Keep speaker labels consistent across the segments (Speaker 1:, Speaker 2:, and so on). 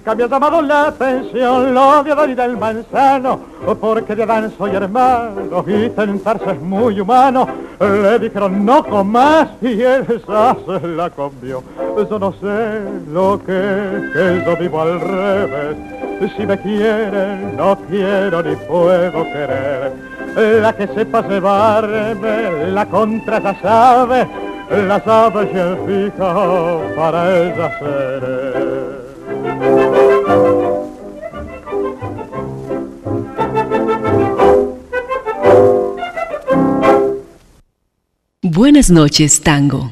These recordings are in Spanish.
Speaker 1: nunca me ha llamado la atención lo de Adán y del Manzano, porque de Adán soy hermano y tentarse es muy humano. Le dijeron no comas y él se la comió. Yo no sé lo que yo vivo al revés. Si me quieren, no quiero ni puedo querer. La que sepa llevarme, la contra ya sabe, la sabe y el fijo para ella seré.
Speaker 2: Buenas noches, tango.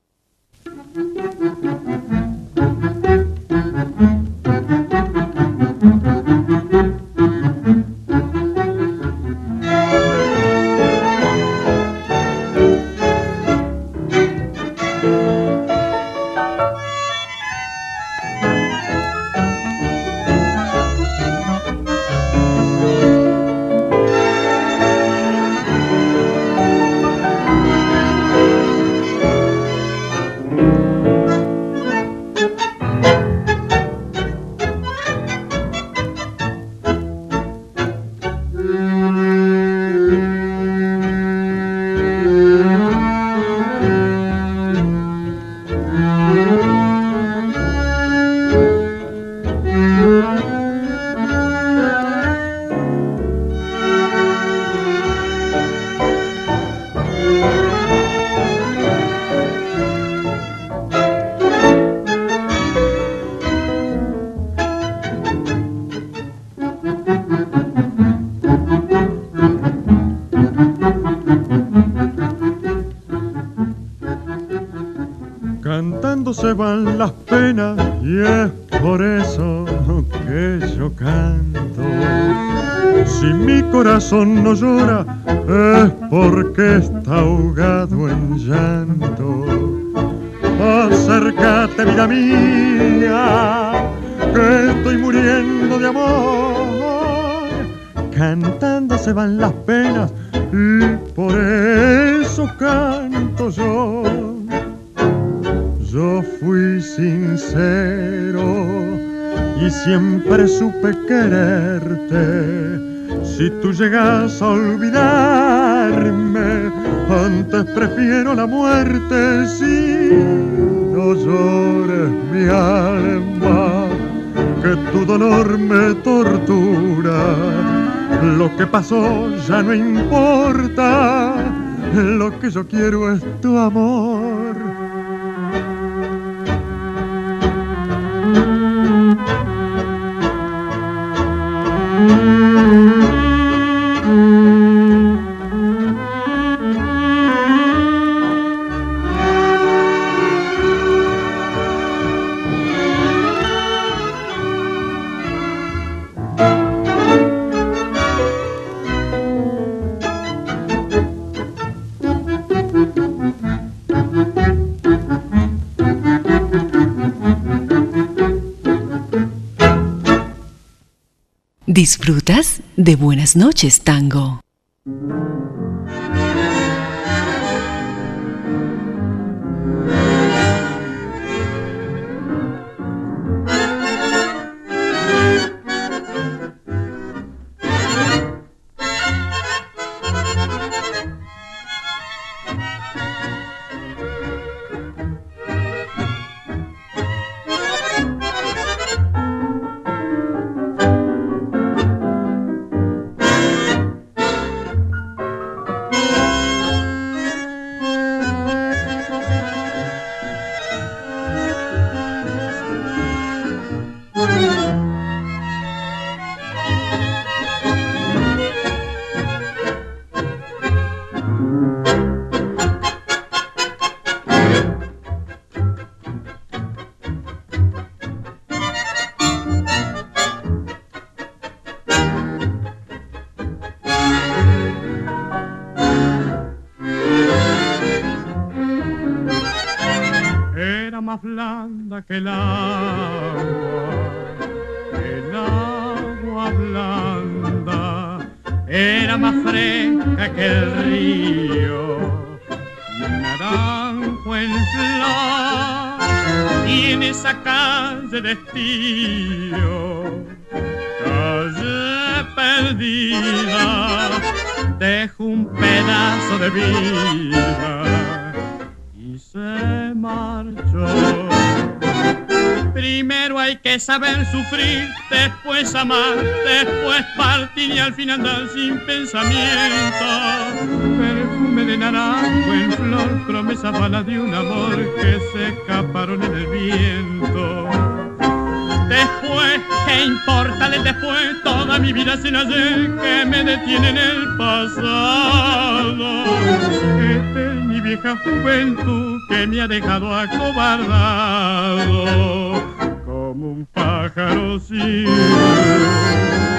Speaker 3: Cantando se van las penas y es por eso que yo canto. Si mi corazón no llora es porque está ahogado en llanto. Acércate, vida mía, que estoy muriendo de amor. Cantando se van las penas y por eso canto yo. Yo fui sincero y siempre supe quererte. Si tú llegas a olvidarme, antes prefiero la muerte. Si no llores mi alma, que tu dolor me tortura. Lo que pasó ya no importa, lo que yo quiero es tu amor.
Speaker 2: ¿Disfrutas de Buenas noches, tango?
Speaker 3: Más blanda que el agua blanda, era más fresca que el río, naranjo en flor,
Speaker 4: y en esa calle de estío, calle perdida, dejo un pedazo de vida y se marchó. Primero hay que saber sufrir, después amar, después partir y al fin andar sin pensamiento. Perfume de naranjo en flor, promesa vana de un amor que se escaparon en el viento. Después, ¿qué importa del después? Toda mi vida sin ayer que me detiene en el pasado. Esta es mi vieja juventud que me ha dejado acobardado como un pájaro sin luz.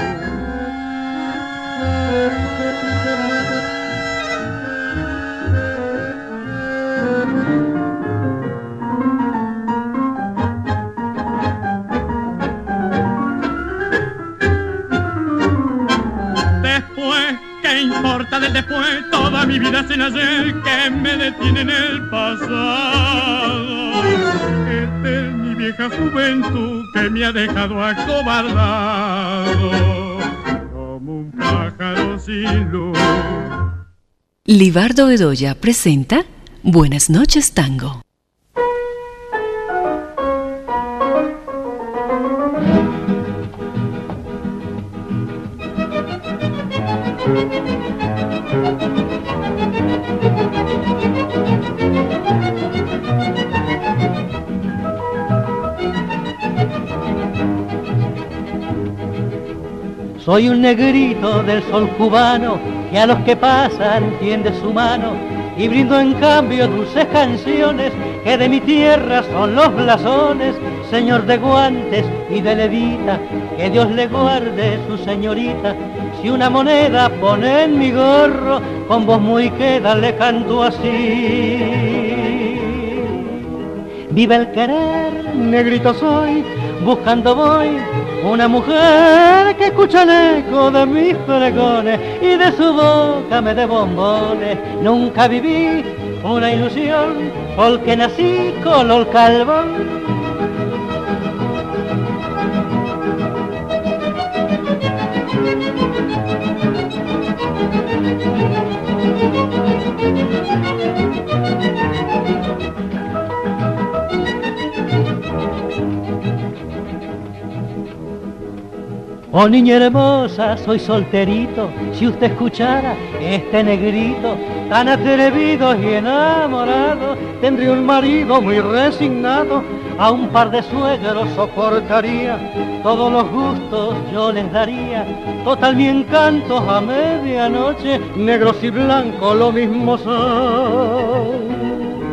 Speaker 4: ¿Qué importa del después? Toda mi vida sin ayer que me detiene en el pasado. Esta es mi vieja juventud que me ha dejado acobardado como un pájaro sin luz.
Speaker 2: Libardo Bedoya presenta Buenas noches, Tango.
Speaker 5: Soy un negrito del sol cubano que a los que pasan tiende su mano y brindo en cambio dulces canciones que de mi tierra son los blasones. Señor de guantes y de levita, que Dios le guarde su señorita. Si una moneda pone en mi gorro, con voz muy queda le canto así. Vive el querer, negrito soy, buscando voy una mujer que escucha el eco de mis pregones y de su boca me dé bombones. Nunca viví una ilusión porque nací color calvón. Oh niña hermosa, soy solterito, si usted escuchara este negrito, tan atrevido y enamorado, tendría un marido muy resignado, a un par de suegros soportaría, todos los gustos yo les daría, total mi encanto a medianoche, negros y blancos lo mismo son.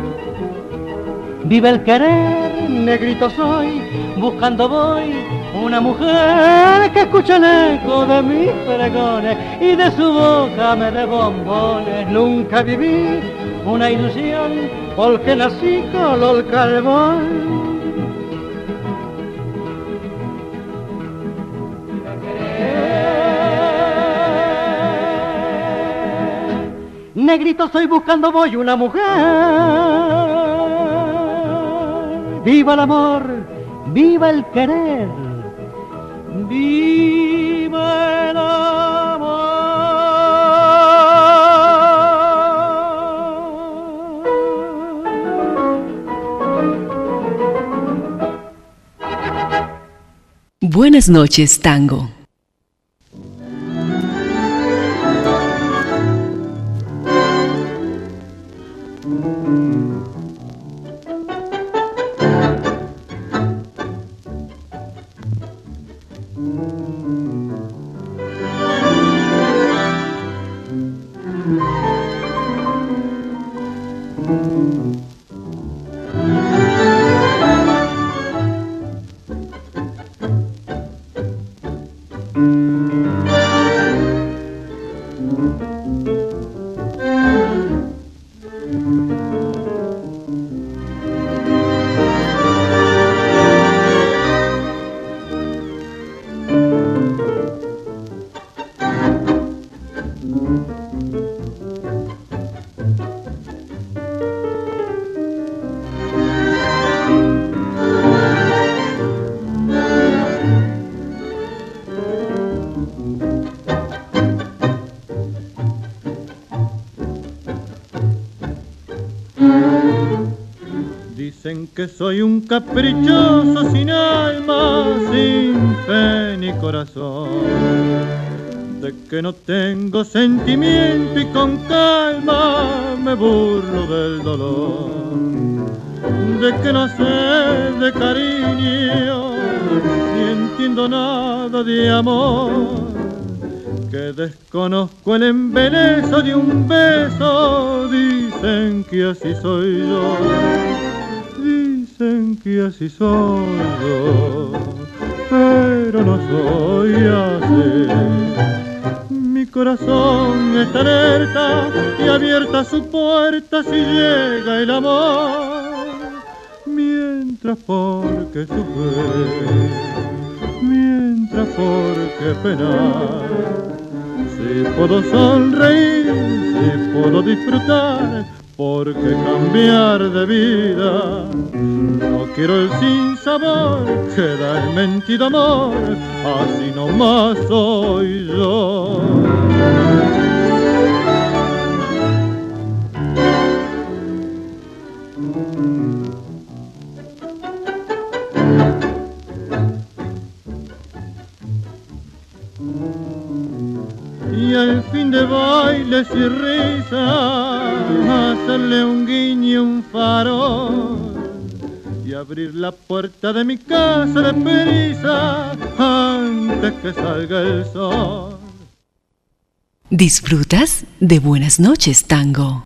Speaker 5: Vive el querer, negrito soy, buscando voy una mujer que escuche el eco de mis pregones y de su boca me dé bombones. Nunca viví una ilusión porque nací color calvón. Negrito soy, buscando voy una mujer. Viva el amor, viva el querer, viva el amor.
Speaker 2: Buenas noches, Tango.
Speaker 4: que soy un caprichoso sin alma, sin fe ni corazón, de que no tengo sentimiento y con calma me burlo del dolor, de que no sé de cariño ni entiendo nada de amor, que desconozco el embeleso de un beso. Dicen que así soy yo, dicen que así soy yo, pero no soy así. Mi corazón está alerta y abierta su puerta si llega el amor, mientras porque sufrir, mientras porque penar. Si puedo sonreír, si puedo disfrutar, porque cambiar de vida. No quiero el sinsabor que da el mentido amor, así nomás soy yo. Y al fin de bailes y risas, hacerle un guiño, un farol, y abrir la puerta de mi casa de prisa antes que salga el sol.
Speaker 2: ¿Disfrutas de Buenas noches, Tango?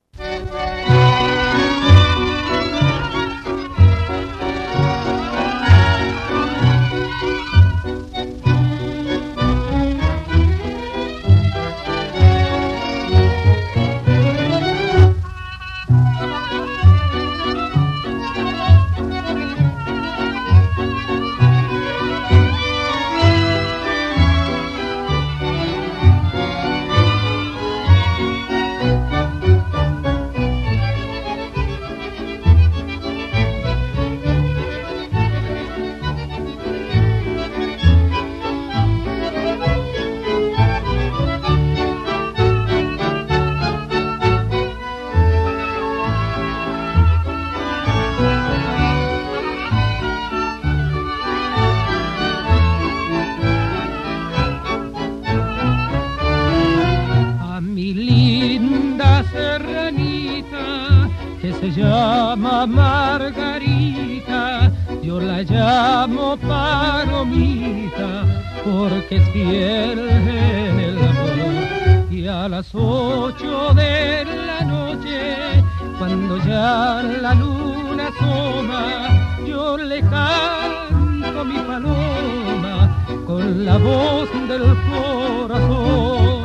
Speaker 6: Margarita, yo la llamo Palomita, porque es fiel en el amor. Y a las 8 de la noche, cuando ya la luna asoma, yo le canto mi paloma con la voz del corazón.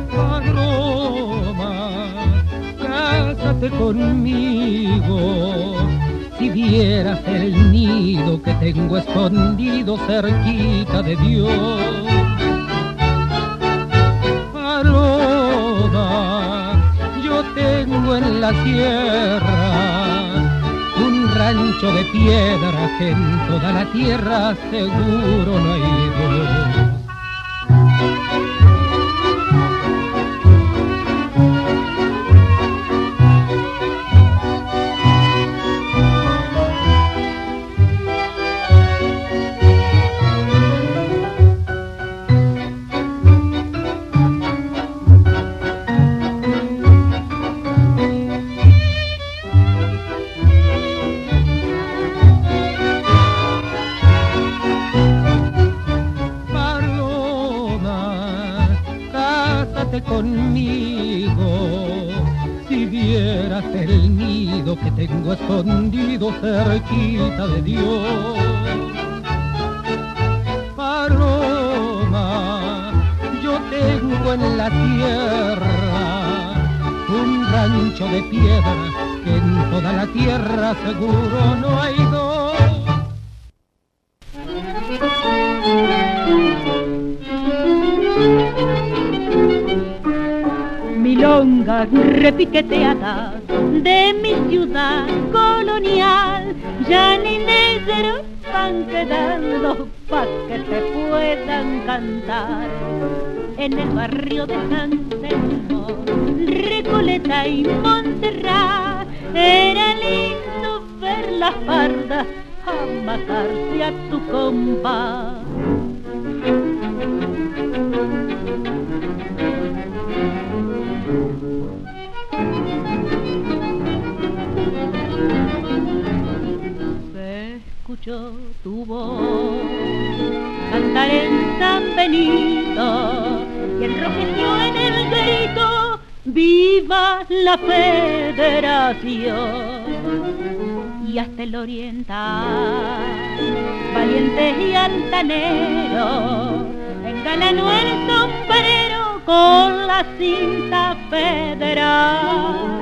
Speaker 6: Paloma, cásate conmigo, si vieras el nido que tengo escondido cerquita de Dios. Paloma, yo tengo en la sierra un rancho de piedra que en toda la tierra seguro no hay dos. Conmigo, si vieras el nido que tengo escondido cerquita de Dios. Paloma, yo tengo en la tierra un rancho de piedra que en toda la tierra seguro no hay dos.
Speaker 7: Milonga repiqueteada de mi ciudad colonial, ya ni negros van quedando pa' que se puedan cantar. En el barrio de San Telmo, Recoleta y Montserrat, era lindo ver la farda a matarse a tu compás. Se escuchó tu voz cantar en San Benito y enrojeció en el grito: ¡viva la Federación! Y hasta el oriental, valientes y altaneros, engalanó el sombrero con la cinta federal.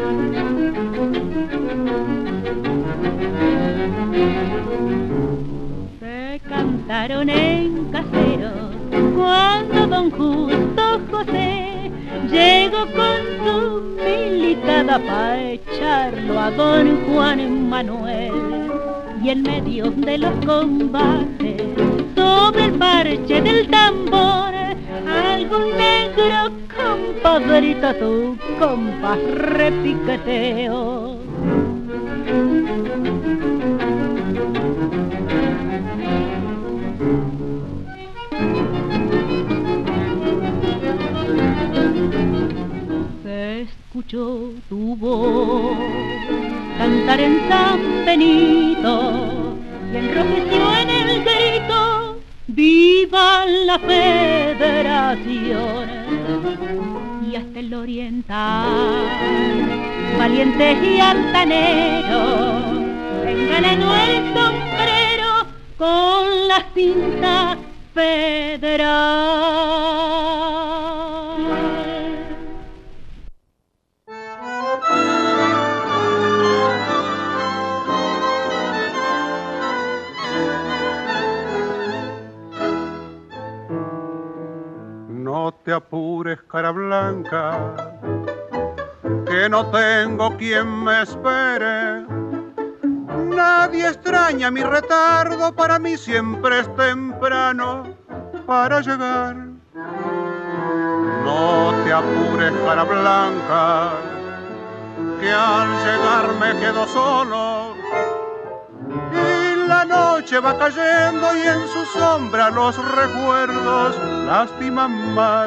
Speaker 7: Se cantaron en caseros cuando don Justo José llegó con su milicada pa' echarlo a don Juan Manuel. Y en medio de los combates, sobre el parche del tambor, algún negro compadrito tu compa repiqueteo. Se escuchó tu voz cantar en San Benito y enrojeció en el grito: ¡viva la Federación! Y hasta el oriental, valientes y altaneros, engalanó el sombrero con la cinta federal.
Speaker 8: No te apures, cara blanca, que no tengo quien me espere. Nadie extraña mi retardo, para mí siempre es temprano para llegar. No te apures, cara blanca, que al llegar me quedo solo. Y la noche va cayendo y en su sombra los recuerdos lastiman más.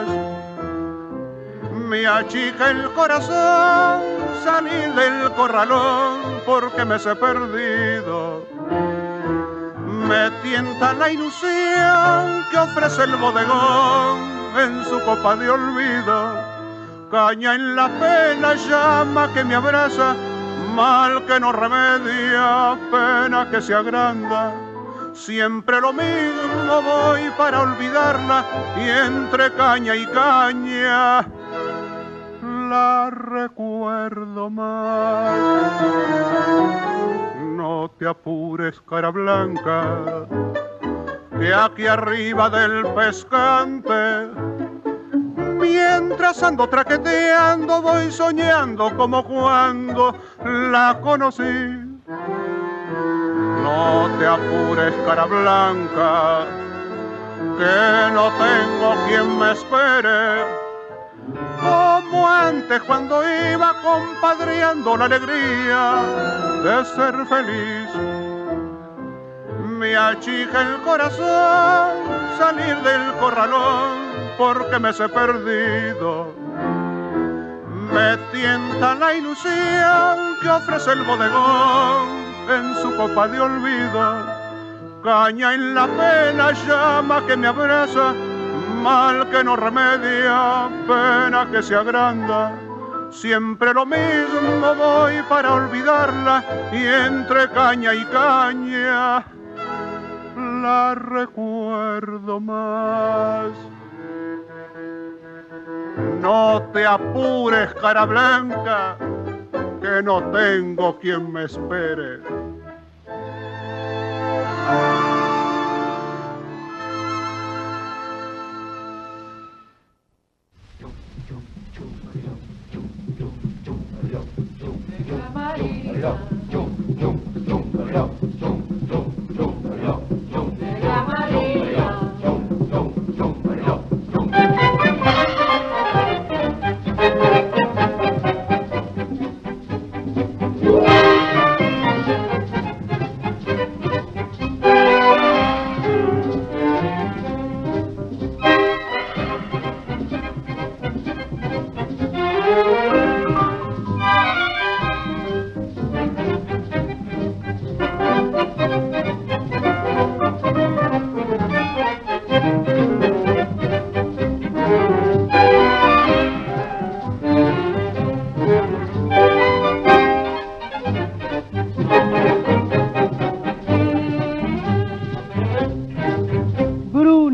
Speaker 8: Me achica el corazón salir del corralón porque me sé perdido. Me tienta la ilusión que ofrece el bodegón en su copa de olvido. Caña en la pena, llama que me abraza, mal que no remedia, pena que se agranda. Siempre lo mismo voy para olvidarla y entre caña y caña la recuerdo más. No te apures, cara blanca, que aquí arriba del pescante, mientras ando traqueteando, voy soñando como cuando la conocí. No te apures, cara blanca, que no tengo quien me espere, como antes cuando iba compadreando la alegría de ser feliz. Me achica el corazón salir del corralón porque me sé perdido. Me tienta la ilusión que ofrece el bodegón en su copa de olvido. Caña en la pena, llama que me abraza, mal que no remedia, pena que se agranda. Siempre lo mismo voy para olvidarla y entre caña y caña la recuerdo más. No te apures, cara blanca, que no tengo quien me espere.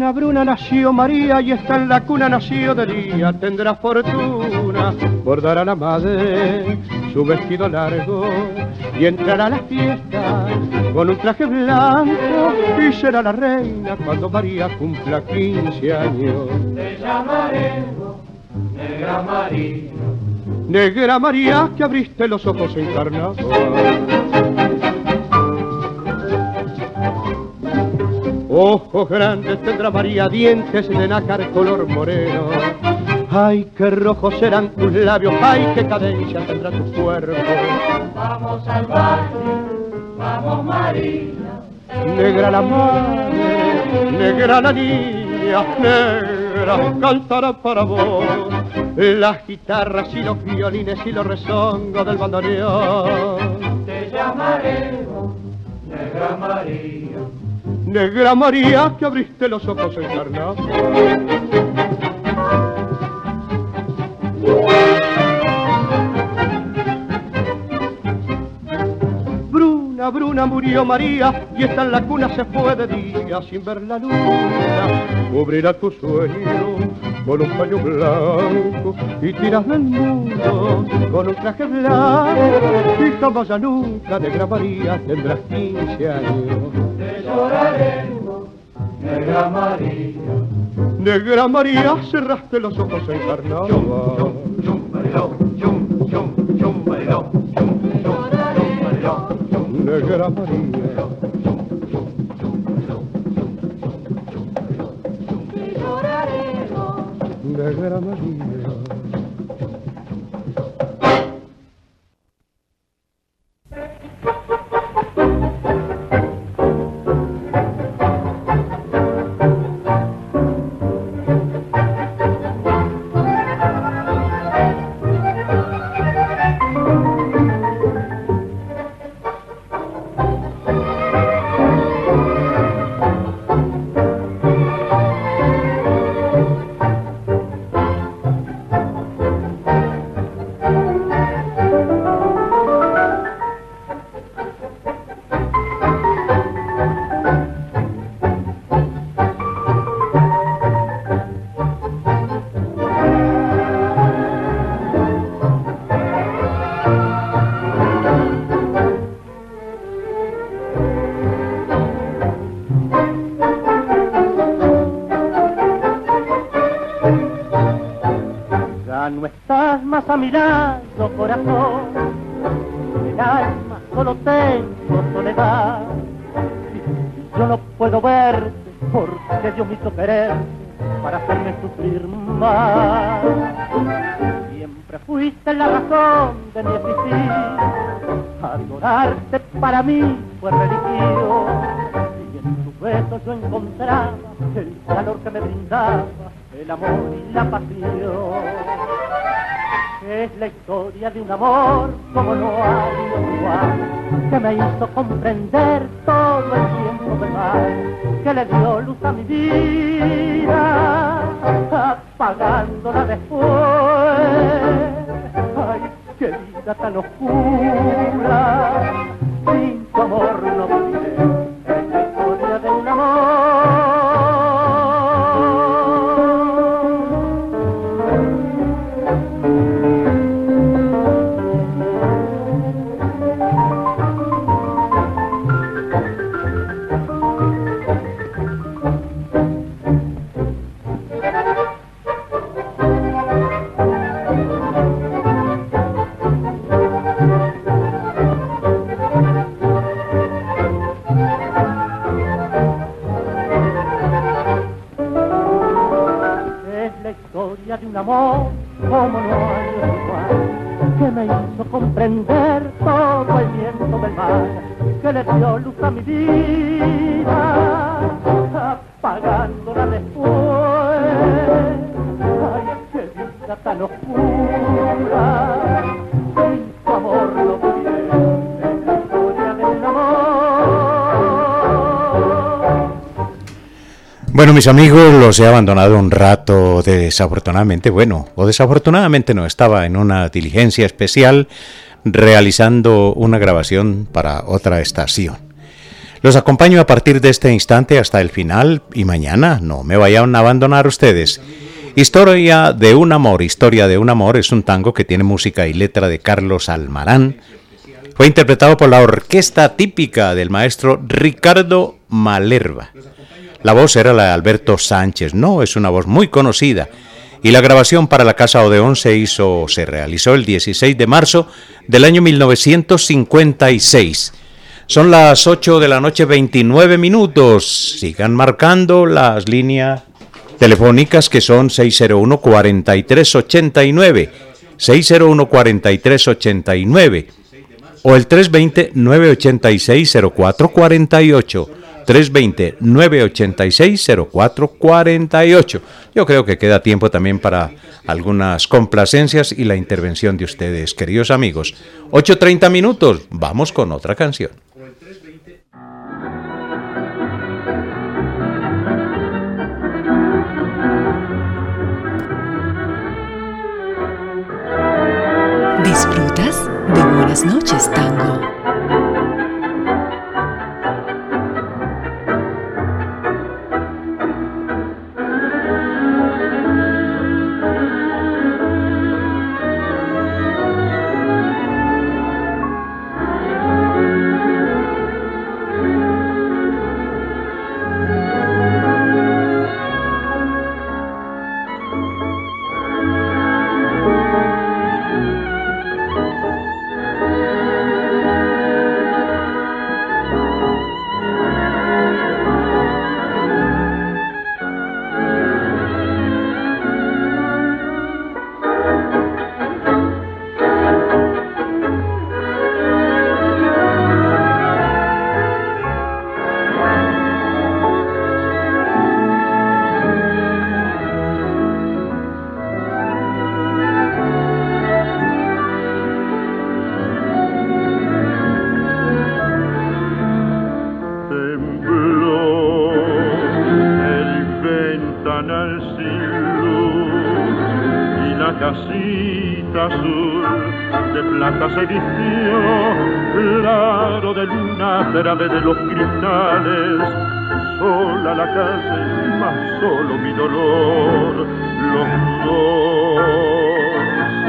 Speaker 9: Bruna nació María y está en la cuna, nació de día, tendrá fortuna, bordará a la madre su vestido largo y entrará a la fiesta con un traje blanco y será la reina cuando María cumpla 15 años.
Speaker 10: Te llamaremos Negra María.
Speaker 9: Negra María, que abriste los ojos en carnaval. Ojos grandes tendrá María, dientes de nácar color moreno. Ay, qué rojos serán tus labios, ay, qué cadencia tendrá tu cuerpo.
Speaker 10: Vamos al baile, vamos María.
Speaker 9: Negra la madre, negra la niña, negra cantará para vos las guitarras y los violines y los rezongos del bandoneón.
Speaker 10: Te llamaremos Negra María.
Speaker 9: Negra María, que abriste los ojos en carnaval. Bruna murió María y está en la cuna, se fue de día sin ver la luna. Cubrirá tu sueño con un paño blanco y tiras del mundo con un traje blanco y jamás ya nunca, Negra María, tendrás 15 años.
Speaker 10: Te lloraremos, Negra María.
Speaker 9: Negra María, cerraste los ojos en carnaval. Negra María.
Speaker 10: Te lloraremos,
Speaker 9: Negra María.
Speaker 5: No estás más a mi lado, corazón, el alma solo tengo soledad. Yo no puedo verte porque Dios me hizo quererte para hacerme sufrir más. Siempre fuiste la razón de mi existir, adorarte para mí fue religión. Y en tus besos yo encontraba el calor que me brindaba el amor y la pasión. Es la historia de un amor como no hay igual, que me hizo comprender todo el tiempo del mal, que le dio luz a mi vida, apagándola después. Ay, qué vida tan oscura, sin tu amor no viviré. Es la historia de un amor. De un amor como no hay igual, que me hizo comprender todo el viento del mar, que le dio luz a mi vida, apagándola después. Ay, qué vida tan oscura, sin tu amor no viviré. Es la historia de un amor.
Speaker 11: Bueno, mis amigos, los he abandonado un rato desafortunadamente, o desafortunadamente no, estaba en una diligencia especial realizando una grabación para otra estación. Los acompaño a partir de este instante hasta el final y mañana no me vayan a abandonar ustedes. Historia de un amor es un tango que tiene música y letra de Carlos Almarán. Fue interpretado por la orquesta típica del maestro Ricardo Malerva. La voz era la de Alberto Sánchez, es una voz muy conocida. Y la grabación para la Casa Odeón se realizó el 16 de marzo del año 1956. Son las 8 de la noche, 29 minutos. Sigan marcando las líneas telefónicas que son 601-4389, 601-4389 o el 320-986-0448, 320-986-0448. Yo creo que queda tiempo también para algunas complacencias y la intervención de ustedes, queridos amigos. 8:30 minutos, vamos con otra canción.
Speaker 2: ¿Disfrutas de Buenas noches, Tango?
Speaker 8: Se vistió claro de luna, grave de los cristales, sola la calle, más solo mi dolor. Los dos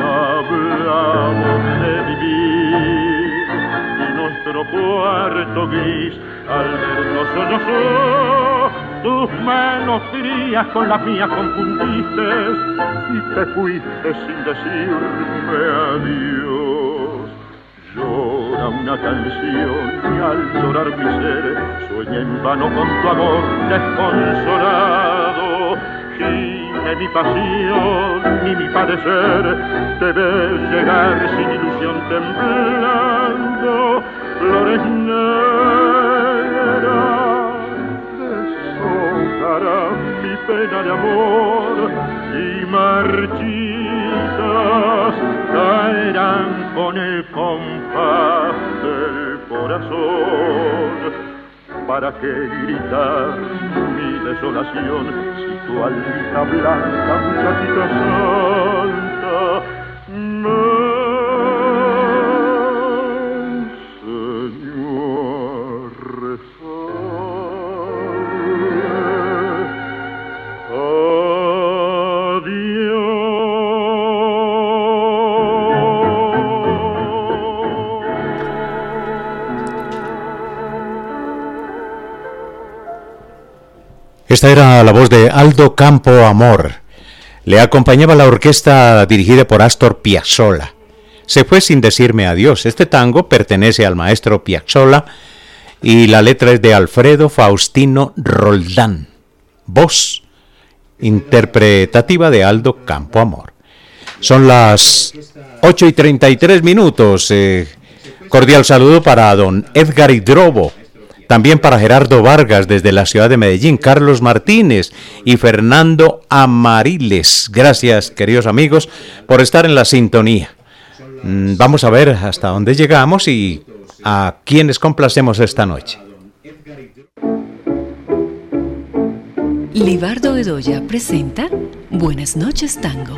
Speaker 8: hablamos de vivir y nuestro cuarto gris al vernos sollozó. Tus manos frías con las mías confundiste y te fuiste sin decirme adiós. Llora una canción y al llorar mi ser sueña en vano con tu amor desconsolado. Gime mi pasión ni mi padecer, te ves llegar sin ilusión temblando. Flores negras deshojarán mi pena de amor y marchitas caerán con el compás del corazón. ¿Para qué gritar mi desolación si tu alita blanca, muchachita santa, me enseñó a rezar?
Speaker 11: Esta era la voz de Aldo Campo Amor. Le acompañaba la orquesta dirigida por Astor Piazzolla. Se fue sin decirme adiós. Este tango pertenece al maestro Piazzolla y la letra es de Alfredo Faustino Roldán. Voz interpretativa de Aldo Campo Amor. Son las 8:33 minutos. Cordial saludo para don Edgar Hidrobo. También para Gerardo Vargas desde la ciudad de Medellín, Carlos Martínez y Fernando Amariles. Gracias, queridos amigos, por estar en la sintonía. Vamos a ver hasta dónde llegamos y a quiénes complacemos esta noche.
Speaker 2: Libardo Bedoya presenta Buenas noches, Tango.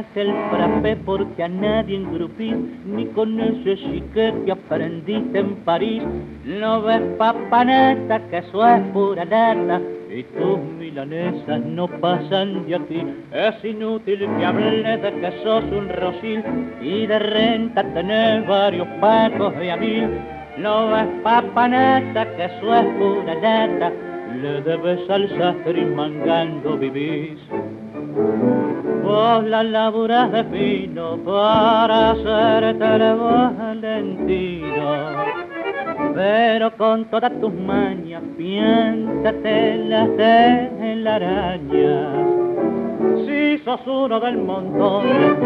Speaker 5: hace el frappé porque a nadie engrupís, ni con ese chique que aprendiste en París. No ves papaneta, que eso es pura nata, y tus milanesas no pasan de aquí. Es inútil que hables de que sos un rosil y de renta tenés varios pacos de a mil. No ves papaneta, que eso es pura nata, le debes al sastre y mangando vivís. Vos la laburas de fino para hacerte el valentino, pero con todas tus mañas piénsate las telarañas. Si sos uno del montón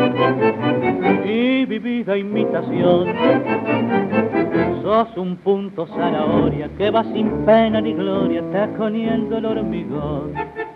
Speaker 5: y vivís de imitación, sos un punto zanahoria que va sin pena ni gloria taconeando el hormigón.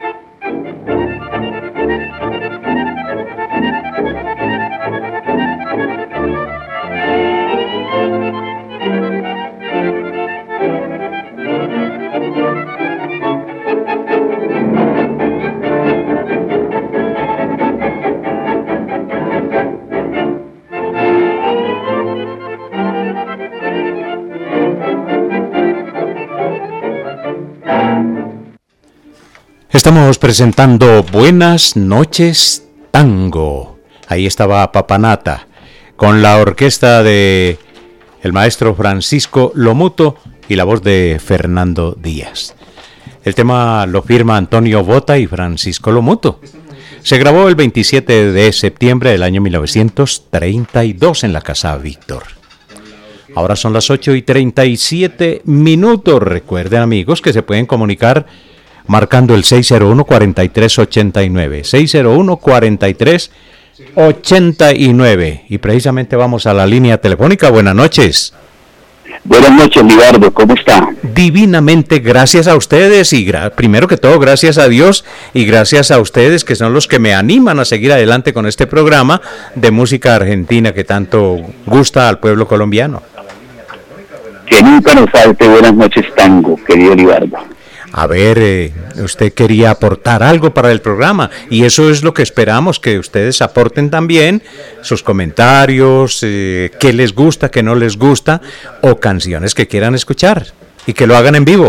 Speaker 11: Estamos presentando Buenas noches Tango. Ahí estaba Papanata con la orquesta de el maestro Francisco Lomuto y la voz de Fernando Díaz. El tema lo firma Antonio Bota y Francisco Lomuto. Se grabó el 27 de septiembre del año 1932 en la Casa Víctor. Ahora son las 8:37. Recuerden, amigos, que se pueden comunicar marcando el 601-4389, 601-4389. Y precisamente vamos a la línea telefónica. Buenas noches.
Speaker 12: Buenas noches, Libardo, ¿cómo está?
Speaker 11: Divinamente, gracias a ustedes y primero que todo, gracias a Dios y gracias a ustedes que son los que me animan a seguir adelante con este programa de música argentina que tanto gusta al pueblo colombiano.
Speaker 12: Que nunca nos falte Buenas noches Tango, querido Libardo.
Speaker 11: A ver, usted quería aportar algo para el programa y eso es lo que esperamos, que ustedes aporten también sus comentarios, qué les gusta, qué no les gusta o canciones que quieran escuchar y que lo hagan en vivo.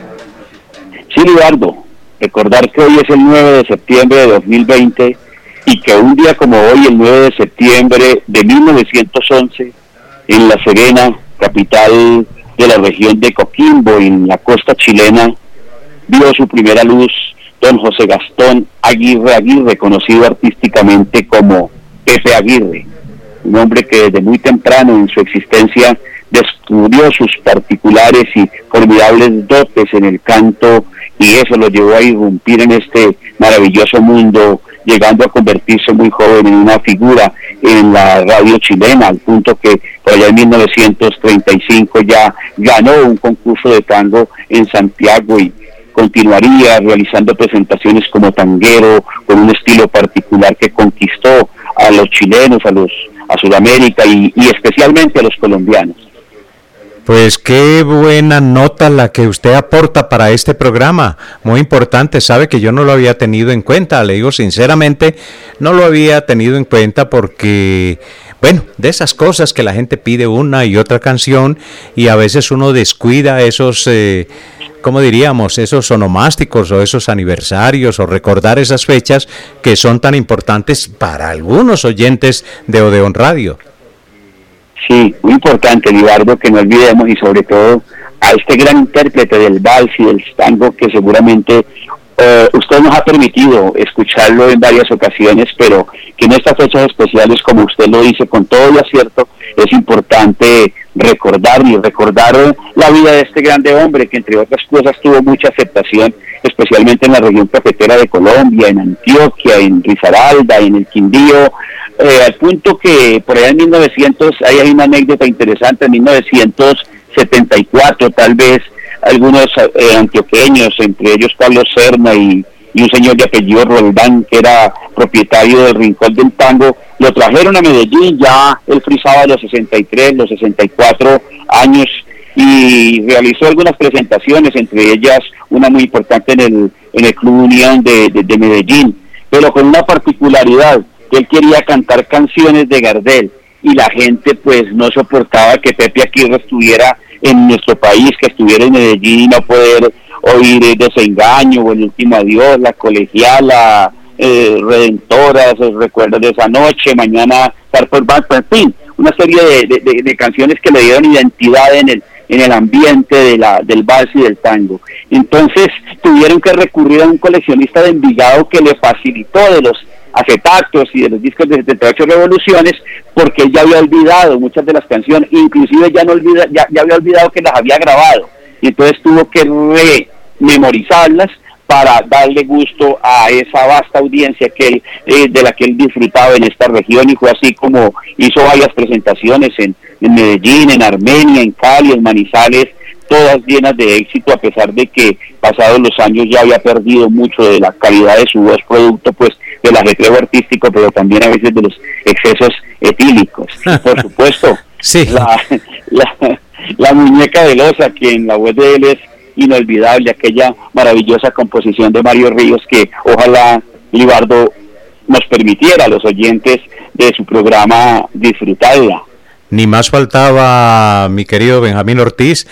Speaker 12: Sí, Libardo, recordar que hoy es el 9 de septiembre de 2020 y que un día como hoy, el 9 de septiembre de 1911, en La Serena, capital de la región de Coquimbo, en la costa chilena, vio su primera luz don José Gastón Aguirre, conocido artísticamente como Pepe Aguirre, un hombre que desde muy temprano en su existencia descubrió sus particulares y formidables dotes en el canto y eso lo llevó a irrumpir en este maravilloso mundo, llegando a convertirse muy joven en una figura en la radio chilena, al punto que por allá en 1935 ya ganó un concurso de tango en Santiago y continuaría realizando presentaciones como tanguero, con un estilo particular que conquistó a los chilenos, a Sudamérica y especialmente a los colombianos.
Speaker 11: Pues qué buena nota la que usted aporta para este programa, muy importante. Sabe que yo no lo había tenido en cuenta, le digo sinceramente, no lo había tenido en cuenta porque, bueno, de esas cosas que la gente pide una y otra canción y a veces uno descuida esos, ¿cómo diríamos? Esos onomásticos o esos aniversarios o recordar esas fechas que son tan importantes para algunos oyentes de Odeón Radio.
Speaker 12: Sí, muy importante, Libardo, que no olvidemos y sobre todo a este gran intérprete del vals y del tango que seguramente usted nos ha permitido escucharlo en varias ocasiones, pero que en estas fechas especiales, como usted lo dice con todo el acierto, es importante recordar la vida de este grande hombre que entre otras cosas tuvo mucha aceptación, especialmente en la región cafetera de Colombia, en Antioquia, en Risaralda, en el Quindío, al punto que por allá en 1900, hay una anécdota interesante, en 1974 tal vez, algunos antioqueños, entre ellos Pablo Serna y un señor de apellido Roldán, que era propietario del Rincón del Tango, lo trajeron a Medellín, ya él frisaba los 63, los 64 años, y realizó algunas presentaciones, entre ellas una muy importante en el Club Unión de Medellín, pero con una particularidad, que él quería cantar canciones de Gardel y la gente pues no soportaba que Pepe Aguirre estuviera en nuestro país, que estuviera en Medellín y no poder oír Desengaño o El Último Adiós, La Colegiala, Redentora, Se Recuerda de Esa Noche, Mañana Estar por Banco, en fin, una serie de canciones que le dieron identidad en el ambiente del vals y del tango. Entonces tuvieron que recurrir a un coleccionista de Envigado que le facilitó de los acetatos y de los discos de 78 Revoluciones, porque él ya había olvidado muchas de las canciones, inclusive ya había olvidado que las había grabado, y entonces tuvo que rememorizarlas para darle gusto a esa vasta audiencia de la que él disfrutaba en esta región, y fue así como hizo varias presentaciones en Medellín, en Armenia, en Cali, en Manizales, todas llenas de éxito, a pesar de que pasados los años ya había perdido mucho de la calidad de su voz, producto pues del ajetreo artístico, pero también a veces de los excesos etílicos. Por supuesto,
Speaker 11: sí.
Speaker 12: la muñeca de losa, que en la voz de él es inolvidable, aquella maravillosa composición de Mario Ríos, que ojalá Libardo nos permitiera a los oyentes de su programa disfrutarla.
Speaker 11: Ni más faltaba, mi querido Benjamín Ortiz,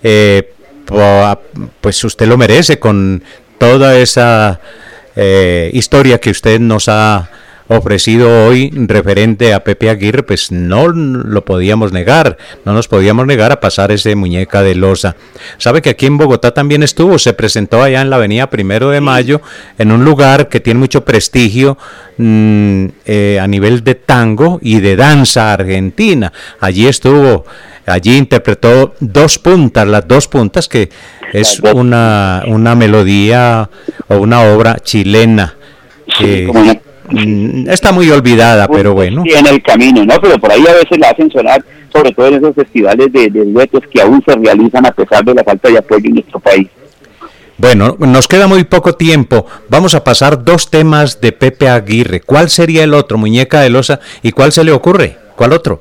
Speaker 11: pues usted lo merece con toda esa historia que usted nos ha ofrecido hoy referente a Pepe Aguirre, pues no lo podíamos negar, no nos podíamos negar a pasar ese muñeca de losa. Sabe que aquí en Bogotá también estuvo, se presentó allá en la avenida 1 de Mayo, en un lugar que tiene mucho prestigio a nivel de tango y de danza argentina. Allí estuvo, allí interpretó las dos puntas, que es una melodía o una obra chilena que está muy olvidada, pero bueno.
Speaker 12: Sí, en el camino, ¿no? Pero por ahí a veces la hacen sonar, sobre todo en esos festivales de duetos que aún se realizan a pesar de la falta de apoyo en nuestro país.
Speaker 11: Bueno, nos queda muy poco tiempo. Vamos a pasar dos temas de Pepe Aguirre. ¿Cuál sería el otro, muñeca de losa? ¿Y cuál se le ocurre? ¿Cuál otro?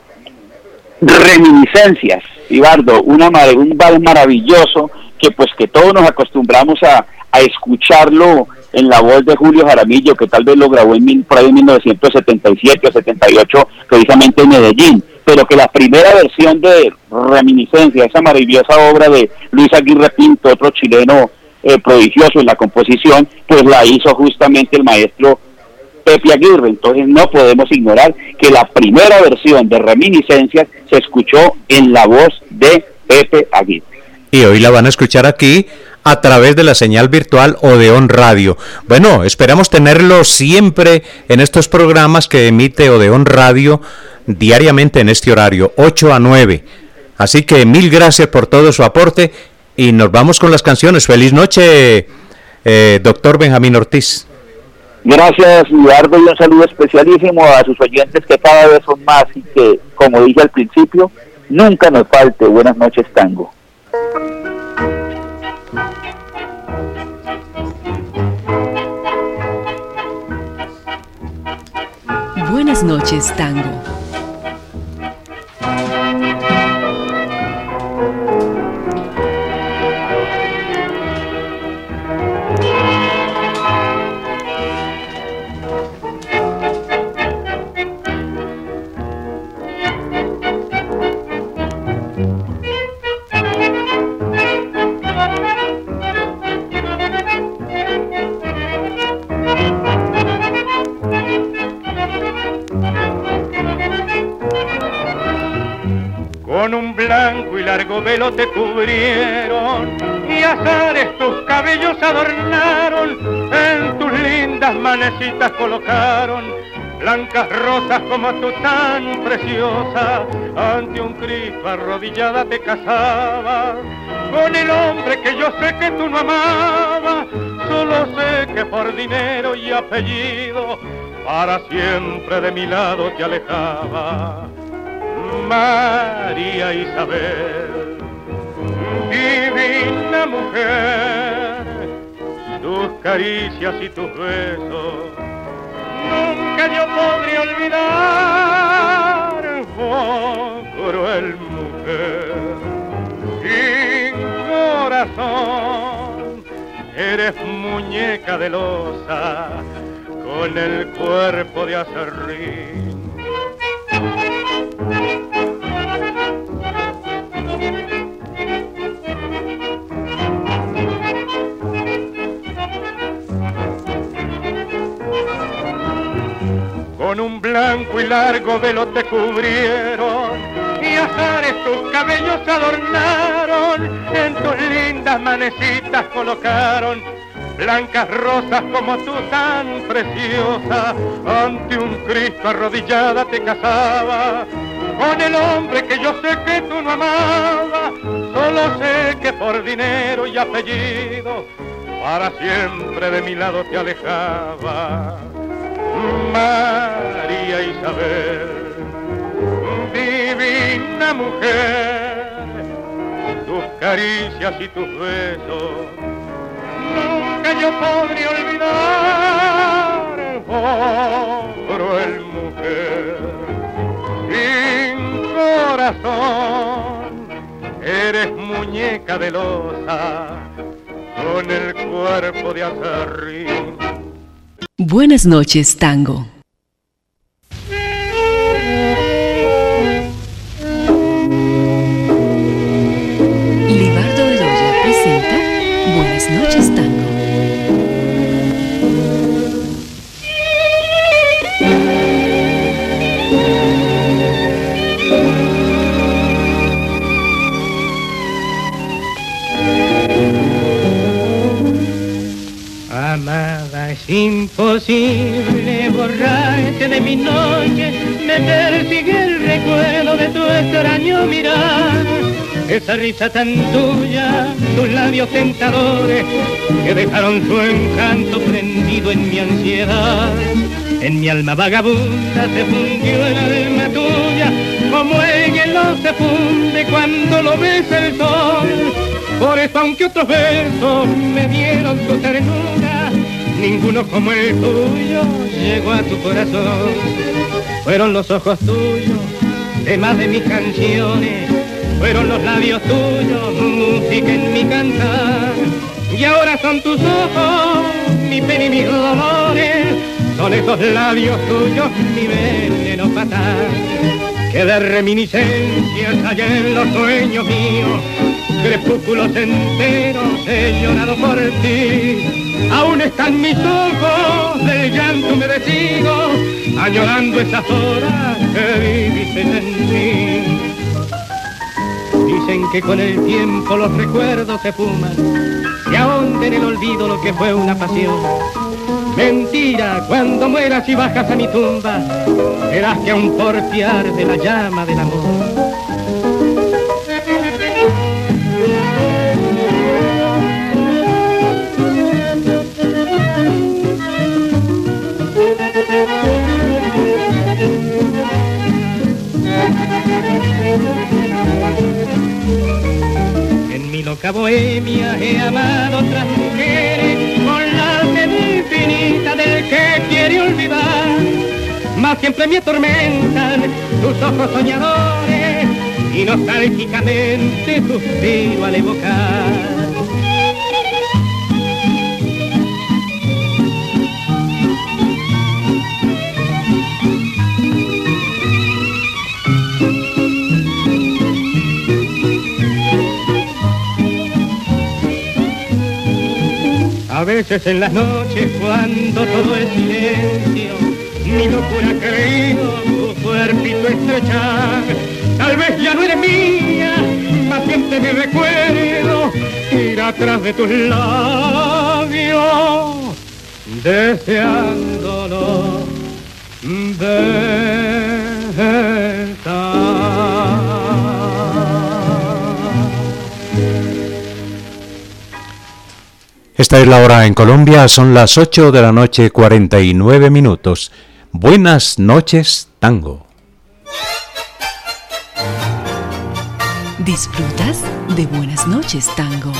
Speaker 12: Reminiscencias, Ibardo, un vals maravilloso que todos nos acostumbramos a escucharlo en la voz de Julio Jaramillo, que tal vez lo grabó por ahí en 1977 o 78, precisamente en Medellín, pero que la primera versión de Reminiscencia, esa maravillosa obra de Luis Aguirre Pinto, otro chileno prodigioso en la composición, pues la hizo justamente el maestro Pepe Aguirre. Entonces no podemos ignorar que la primera versión de Reminiscencias se escuchó en la voz de Pepe Aguirre.
Speaker 11: Y hoy la van a escuchar aquí a través de la señal virtual Odeón Radio. Bueno, esperamos tenerlo siempre en estos programas que emite Odeón Radio diariamente en este horario, 8 a 9. Así que mil gracias por todo su aporte y nos vamos con las canciones. Feliz noche, doctor Benjamín Ortiz.
Speaker 12: Gracias, Eduardo, y un saludo especialísimo a sus oyentes, que cada vez son más, y que, como dije al principio, nunca nos falte Buenas noches, tango.
Speaker 2: Buenas noches, tango.
Speaker 13: Con un blanco y largo velo te cubrieron y azares tus cabellos adornaron, en tus lindas manecitas colocaron blancas rosas como tú tan preciosa. Ante un Cristo arrodillada te casabas con el hombre que yo sé que tú no amabas, solo sé que por dinero y apellido para siempre de mi lado te alejaba. María Isabel, divina mujer, tus caricias y tus besos nunca yo podré olvidar, oh cruel mujer. Sin corazón, eres muñeca de losa, con el cuerpo de acerrín. Con un blanco y largo velo te cubrieron y azares tus cabellos adornaron, en tus lindas manecitas colocaron blancas rosas como tú tan preciosa. Ante un Cristo arrodillada te casaba con el hombre que yo sé que tú no amabas. Solo sé que por dinero y apellido para siempre de mi lado te alejaba. María Isabel, divina mujer, tus caricias y tus besos nunca yo podré olvidar. Oh, cruel mujer, sin corazón, eres muñeca de losa con el cuerpo de acerrín.
Speaker 2: Buenas noches, tango. Libardo Bedoya presenta Buenas noches, tango.
Speaker 6: Amada, es imposible borrarte de mi noche, me persigue el recuerdo de tu extraño mirar, esa risa tan tuya, tus labios tentadores que dejaron su encanto prendido en mi ansiedad. En mi alma vagabunda se fundió el alma tuya, como el hielo se funde cuando lo besa el sol. Por eso aunque otros besos me dieron tu ternura, ninguno como el tuyo llegó a tu corazón. Fueron los ojos tuyos, temas de mis canciones, fueron los labios tuyos, música en mi cantar. Y ahora son tus ojos, mi pena y mis dolores, son esos labios tuyos mi veneno fatal. Que de reminiscencias hay en los sueños míos, crepúsculos enteros he llorado por ti. Aún están mis ojos, del llanto humedecidos, añorando esas horas que viviste en mí. Dicen que con el tiempo los recuerdos se fuman, se ahonda en el olvido lo que fue una pasión. Mentira, cuando mueras y bajas a mi tumba, verás que aún porfiar de la llama del amor. En mi loca bohemia he amado otras mujeres con la sed infinita del que quiere olvidar, mas siempre me atormentan tus ojos soñadores y nostálgicamente suspiro al evocar. A veces en las noches cuando todo es silencio, mi locura ha creído tu cuerpito estrechar. Tal vez ya no eres mía, mas siempre me recuerdo ir atrás de tus labios, deseándolo besar.
Speaker 11: Esta es la hora en Colombia, son las 8 de la noche, 49 minutos. Buenas noches, tango.
Speaker 2: ¿Disfrutas de Buenas noches, tango?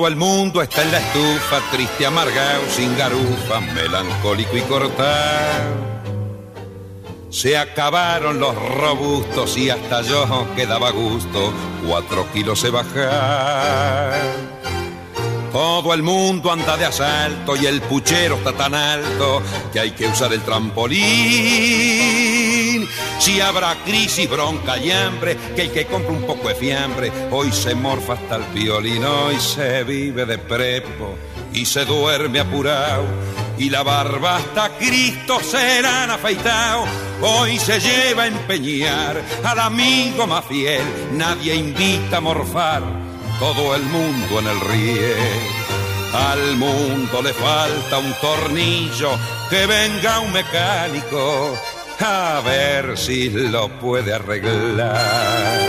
Speaker 14: el mundo está en la estufa, triste, amargado, sin garufa, melancólico y cortado. Se acabaron los robustos y hasta yo quedaba a gusto, 4 kilos he bajado. Todo el mundo anda de asalto y el puchero está tan alto que hay que usar el trampolín. Si habrá crisis, bronca y hambre, que el que compra un poco de fiambre hoy se morfa hasta el violín. Hoy se vive de prepo y se duerme apurado, y la barba hasta Cristo se la han afeitado. Hoy se lleva a empeñar al amigo más fiel, nadie invita a morfar, todo el mundo en el riel. Al mundo le falta un tornillo, que venga un mecánico a ver si lo puede arreglar.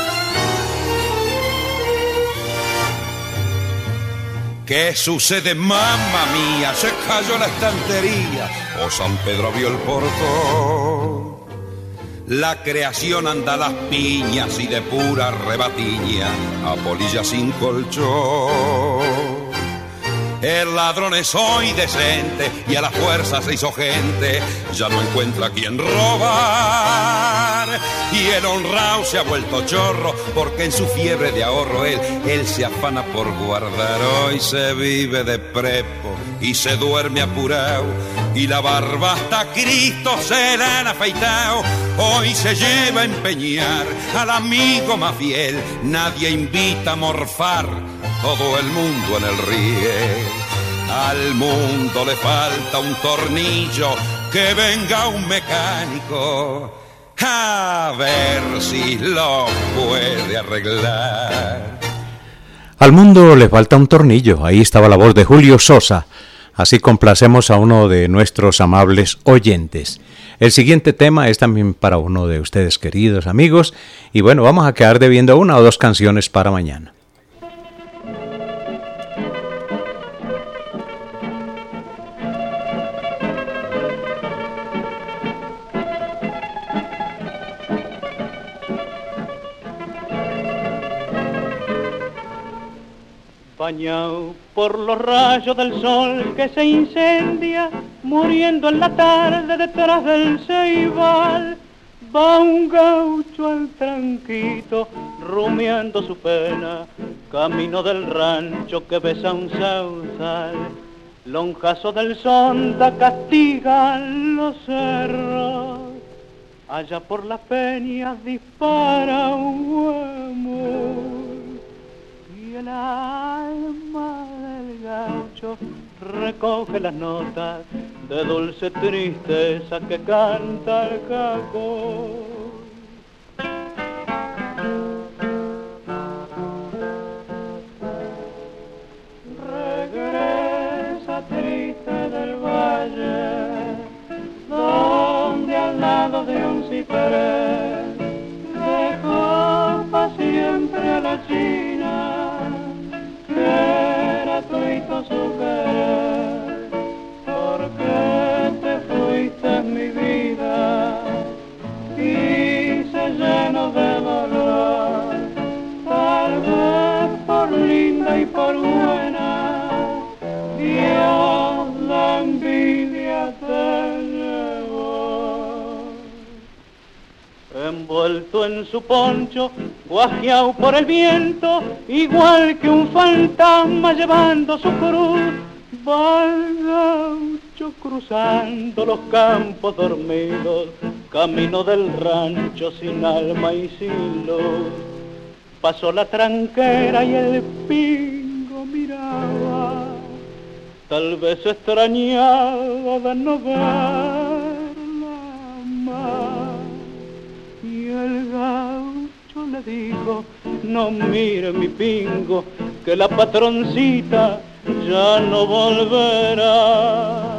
Speaker 14: ¿Qué sucede, mamma mía? Se cayó la estantería o San Pedro abrió el portón. La creación anda a las piñas y de pura rebatiña a polilla sin colchón. El ladrón es hoy decente y a la fuerza se hizo gente, ya no encuentra a quien robar. Y el honrado se ha vuelto chorro porque en su fiebre de ahorro él se afana por guardar. Hoy se vive de prepo y se duerme apurado, y la barba hasta Cristo se la han afeitado. Hoy se lleva a empeñar al amigo más fiel, nadie invita a morfar, todo el mundo en el riel. Al mundo le falta un tornillo, que venga un mecánico a ver si lo puede arreglar.
Speaker 11: Al mundo le falta un tornillo. Ahí estaba la voz de Julio Sosa. Así complacemos a uno de nuestros amables oyentes. El siguiente tema es también para uno de ustedes, queridos amigos. Y bueno, vamos a quedar debiendo 1 o 2 canciones para mañana.
Speaker 5: Bañado por los rayos del sol que se incendia, muriendo en la tarde detrás del ceibal, va un gaucho al tranquito, rumiando su pena, camino del rancho que besa un sauzal. Lonjazo del sonda castigan los cerros, allá por las peñas dispara un huemo. Y el alma del gaucho recoge las notas de dulce tristeza que canta el cacón. Regresa triste del valle, donde al lado de un ciprés dejó pa' siempre a la china, que era tuito su querer. ¿Por qué te fuiste, mi vida? Y se llenó de dolor, tal vez por linda y por buena, Dios la envidia te llevó. Envuelto en su poncho, guajeado por el viento, igual que un fantasma llevando su cruz, va el gaucho cruzando los campos dormidos, camino del rancho sin alma y sin luz. Pasó la tranquera y el pingo miraba, tal vez extrañaba de no verla más. Y el gaucho le dijo: no mire mi pingo, que la patroncita ya no volverá.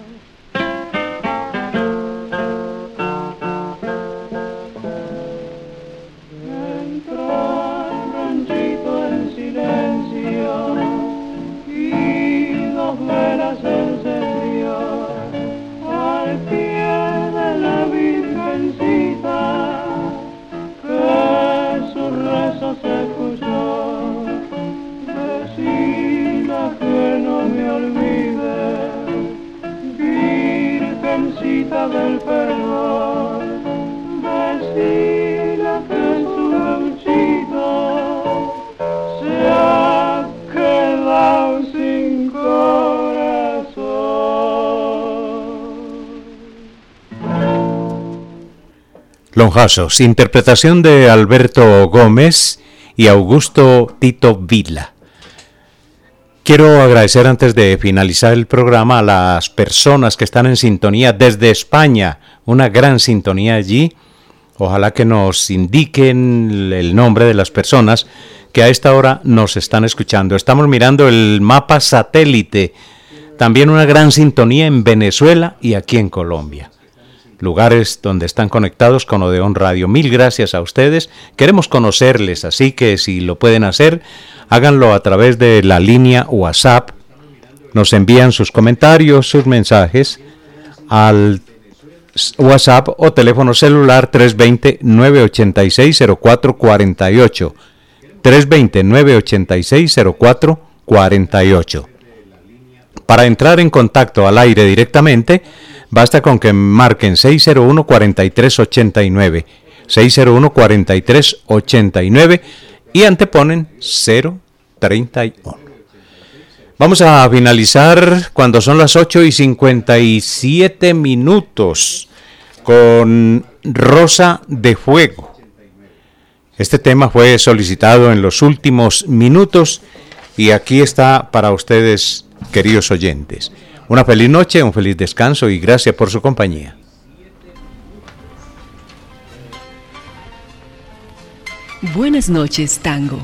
Speaker 5: Entró al ranchito en silencio y 2 velas encendió al pie de la virgencita, que su rezo se escuchó decir:
Speaker 11: Lonjazos, interpretación de Alberto Gómez y Augusto Tito Vila. Quiero agradecer antes de finalizar el programa a las personas que están en sintonía desde España, una gran sintonía allí. Ojalá que nos indiquen el nombre de las personas que a esta hora nos están escuchando. Estamos mirando el mapa satélite, también una gran sintonía en Venezuela y aquí en Colombia. Lugares donde están conectados con Odeón Radio. Mil gracias a ustedes. Queremos conocerles, así que si lo pueden hacer, háganlo a través de la línea WhatsApp. Nos envían sus comentarios, sus mensajes al WhatsApp o teléfono celular 320-986-0448. 320-986-0448. Para entrar en contacto al aire directamente, basta con que marquen 601-4389, 601-4389 y anteponen 031. Vamos a finalizar cuando son las 8:57 con Rosa de Fuego. Este tema fue solicitado en los últimos minutos y aquí está para ustedes, queridos oyentes. Una feliz noche, un feliz descanso y gracias por su compañía.
Speaker 2: Buenas noches, Tango.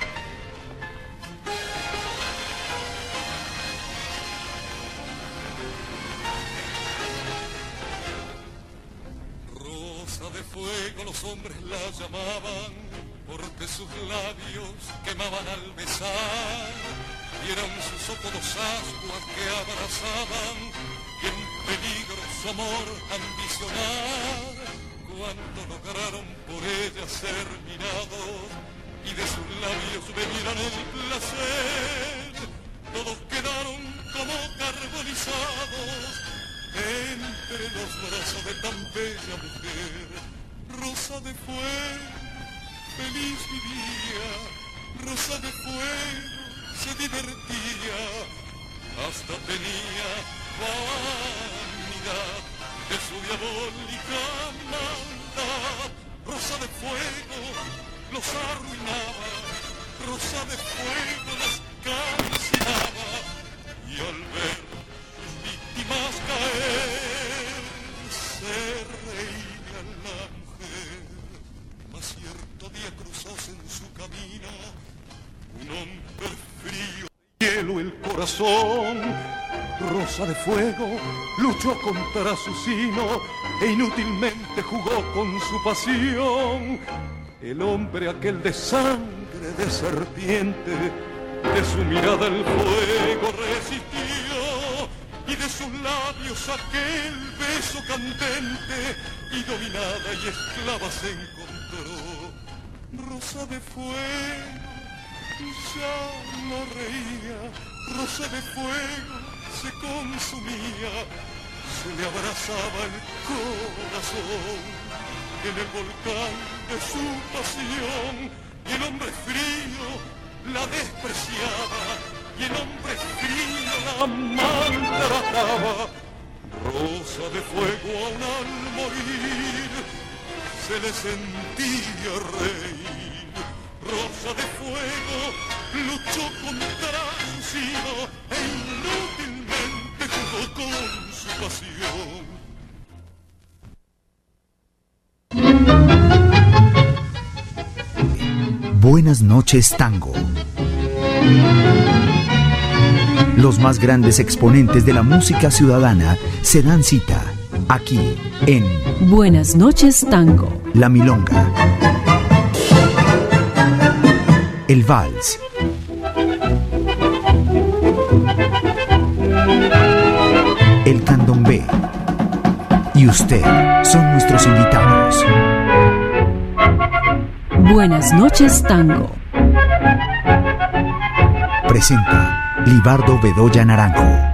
Speaker 3: Rosa de fuego los hombres la llamaban, porque sus labios quemaban al besar, y eran sus ojos dos ascuas que abrazaban, y en peligro su amor ambicionar. Cuánto lograron por ella ser minados, y de sus labios bebieran el placer. Todos quedaron como carbonizados entre los brazos de tan bella mujer. Rosa de fuego, feliz vivía, rosa de fuego, se divertía, hasta tenía vanidad de su diabólica maldad. Rosa de fuego los arruinaba, rosa de fuego los calcinaba, y al ver sus víctimas caer, se reía la mujer. Mas cierto día cruzóse en su camino un hombre frío, hielo el corazón. Rosa de fuego luchó contra su sino e inútilmente jugó con su pasión. El hombre aquel de sangre de serpiente, de su mirada el fuego resistió, y de sus labios aquel beso candente, y dominada y esclava se encontró. Rosa de fuego ya no reía, rosa de fuego se consumía, se le abrazaba el corazón en el volcán de su pasión, y el hombre frío la despreciaba, y el hombre frío la maltrataba. Rosa de fuego aún al morir se le sentía reír. Rosa de fuego luchó contra su sino e inútilmente jugó con su pasión.
Speaker 15: Buenas noches, Tango. Los más grandes exponentes de la música ciudadana se dan cita aquí en
Speaker 2: Buenas noches, Tango.
Speaker 15: La Milonga, el vals, el candombe y usted son nuestros invitados.
Speaker 2: Buenas noches, Tango.
Speaker 15: Presenta Libardo Bedoya Naranjo.